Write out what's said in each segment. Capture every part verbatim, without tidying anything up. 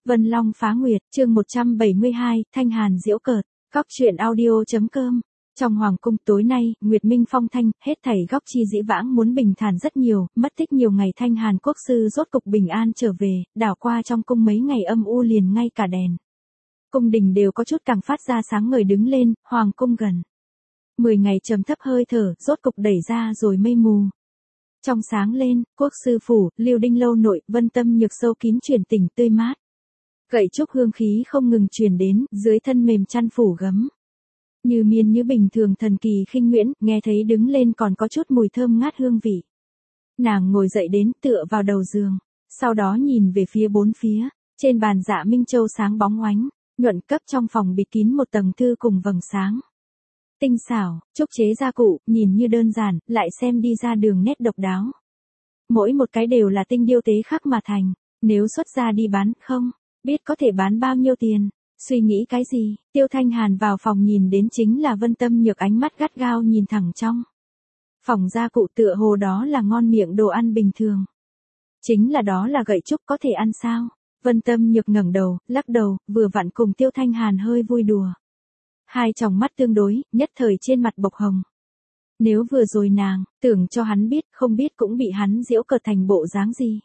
Vân Long phá nguyệt, chương một trăm bảy mươi hai, Thanh Hàn giễu cợt, góc truyện audio.com. Trong hoàng cung tối nay, Nguyệt Minh phong thanh, hết thảy góc chi dĩ vãng muốn bình thản rất nhiều, mất tích nhiều ngày Thanh Hàn quốc sư rốt cục bình an trở về, đảo qua trong cung mấy ngày âm u liền ngay cả đèn. Cung đình đều có chút càng phát ra sáng ngời đứng lên, hoàng cung gần. Mười ngày trầm thấp hơi thở, rốt cục đẩy ra rồi mây mù. Trong sáng lên, quốc sư phủ, Liêu Đinh lâu nội, Vân Tâm Nhược sâu kín chuyển tỉnh tươi mát. Gậy trúc hương khí không ngừng truyền đến, dưới thân mềm chăn phủ gấm. Như miên như bình thường thần kỳ khinh nguyễn, nghe thấy đứng lên còn có chút mùi thơm ngát hương vị. Nàng ngồi dậy đến tựa vào đầu giường, sau đó nhìn về phía bốn phía, trên bàn dạ Minh Châu sáng bóng oánh, nhuận cấp trong phòng bịt kín một tầng thư cùng vầng sáng. Tinh xảo, trúc chế gia cụ, nhìn như đơn giản, lại xem đi ra đường nét độc đáo. Mỗi một cái đều là tinh điêu tế khắc mà thành, nếu xuất ra đi bán không, biết có thể bán bao nhiêu tiền. Suy nghĩ cái gì, Tiêu Thanh Hàn vào phòng nhìn đến chính là Vân Tâm Nhược ánh mắt gắt gao nhìn thẳng trong. Phòng gia cụ tựa hồ đó là ngon miệng đồ ăn bình thường. Chính là đó là gậy trúc có thể ăn sao? Vân Tâm Nhược ngẩng đầu, lắc đầu, vừa vặn cùng Tiêu Thanh Hàn hơi vui đùa. Hai tròng mắt tương đối, nhất thời trên mặt bộc hồng. Nếu vừa rồi nàng, tưởng cho hắn biết, không biết cũng bị hắn giễu cợt thành bộ dáng gì.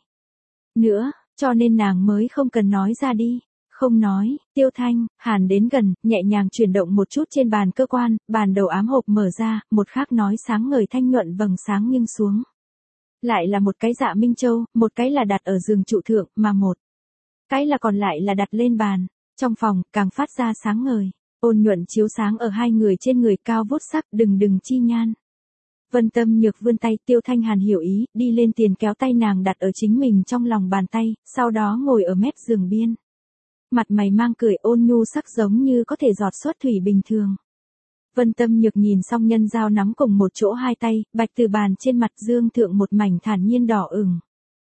Nữa, cho nên nàng mới không cần nói ra đi. Không nói, Tiêu Thanh Hàn đến gần, nhẹ nhàng chuyển động một chút trên bàn cơ quan, bàn đầu ám hộp mở ra, một khác nói sáng ngời thanh nhuận vầng sáng nghiêng xuống. Lại là một cái dạ Minh Châu, một cái là đặt ở giường trụ thượng, mà một cái là còn lại là đặt lên bàn. Trong phòng, càng phát ra sáng ngời, ôn nhuận chiếu sáng ở hai người trên người cao vút sắc, đừng đừng chi nhan. Vân Tâm Nhược vươn tay, Tiêu Thanh Hàn hiểu ý, đi lên tiền kéo tay nàng đặt ở chính mình trong lòng bàn tay, sau đó ngồi ở mép giường biên. Mặt mày mang cười ôn nhu sắc giống như có thể giọt xuất thủy bình thường. Vân Tâm Nhược nhìn xong nhân dao nắm cùng một chỗ hai tay, bạch từ bàn trên mặt dương thượng một mảnh thản nhiên đỏ ửng.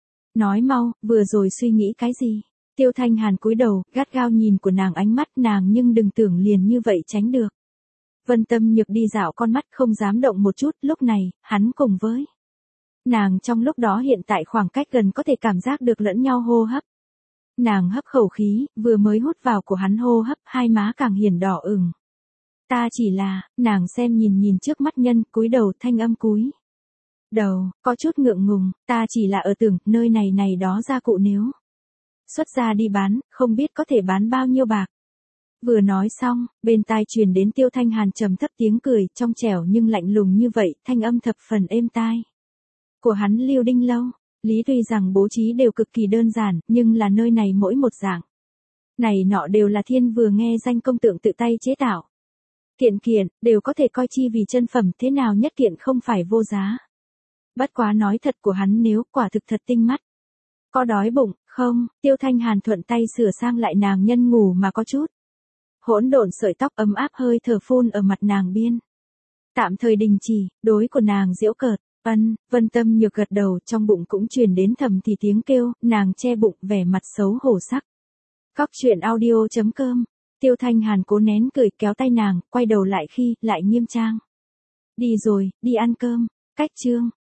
Nói mau, vừa rồi suy nghĩ cái gì? Tiêu Thanh Hàn cúi đầu, gắt gao nhìn của nàng ánh mắt nàng nhưng đừng tưởng liền như vậy tránh được. Vân Tâm Nhược đi dạo con mắt không dám động một chút, lúc này, hắn cùng với nàng trong lúc đó hiện tại khoảng cách gần có thể cảm giác được lẫn nhau hô hấp. Nàng hấp khẩu khí, vừa mới hút vào của hắn hô hấp, hai má càng hiển đỏ ửng. Ta chỉ là, nàng xem nhìn nhìn trước mắt nhân, cúi đầu thanh âm cúi đầu, có chút ngượng ngùng, ta chỉ là ở tưởng, nơi này này đó gia cụ nếu xuất ra đi bán, không biết có thể bán bao nhiêu bạc. Vừa nói xong, bên tai truyền đến Tiêu Thanh Hàn trầm thấp tiếng cười, trong trẻo nhưng lạnh lùng như vậy, thanh âm thập phần êm tai. Của hắn Liêu Đinh lâu. Lý tuy rằng bố trí đều cực kỳ đơn giản, nhưng là nơi này mỗi một dạng. Này nọ đều là thiên vừa nghe danh công tượng tự tay chế tạo. Kiện kiện, đều có thể coi chi vì chân phẩm, thế nào nhất kiện không phải vô giá. Bất quá nói thật của hắn nếu quả thực thật tinh mắt. Có đói bụng, không, Tiêu Thanh Hàn thuận tay sửa sang lại nàng nhân ngủ mà có chút. Hỗn độn sợi tóc ấm áp hơi thở phun ở mặt nàng biên. Tạm thời đình chỉ, đối của nàng giễu cợt. Ân, Vân Tâm Nhược gật đầu, trong bụng cũng truyền đến thầm thì tiếng kêu, nàng che bụng vẻ mặt xấu hổ sắc. Góc truyện audio.com. Tiêu Thanh Hàn cố nén cười kéo tay nàng, quay đầu lại khi, lại nghiêm trang. Đi rồi, đi ăn cơm. Cách chương.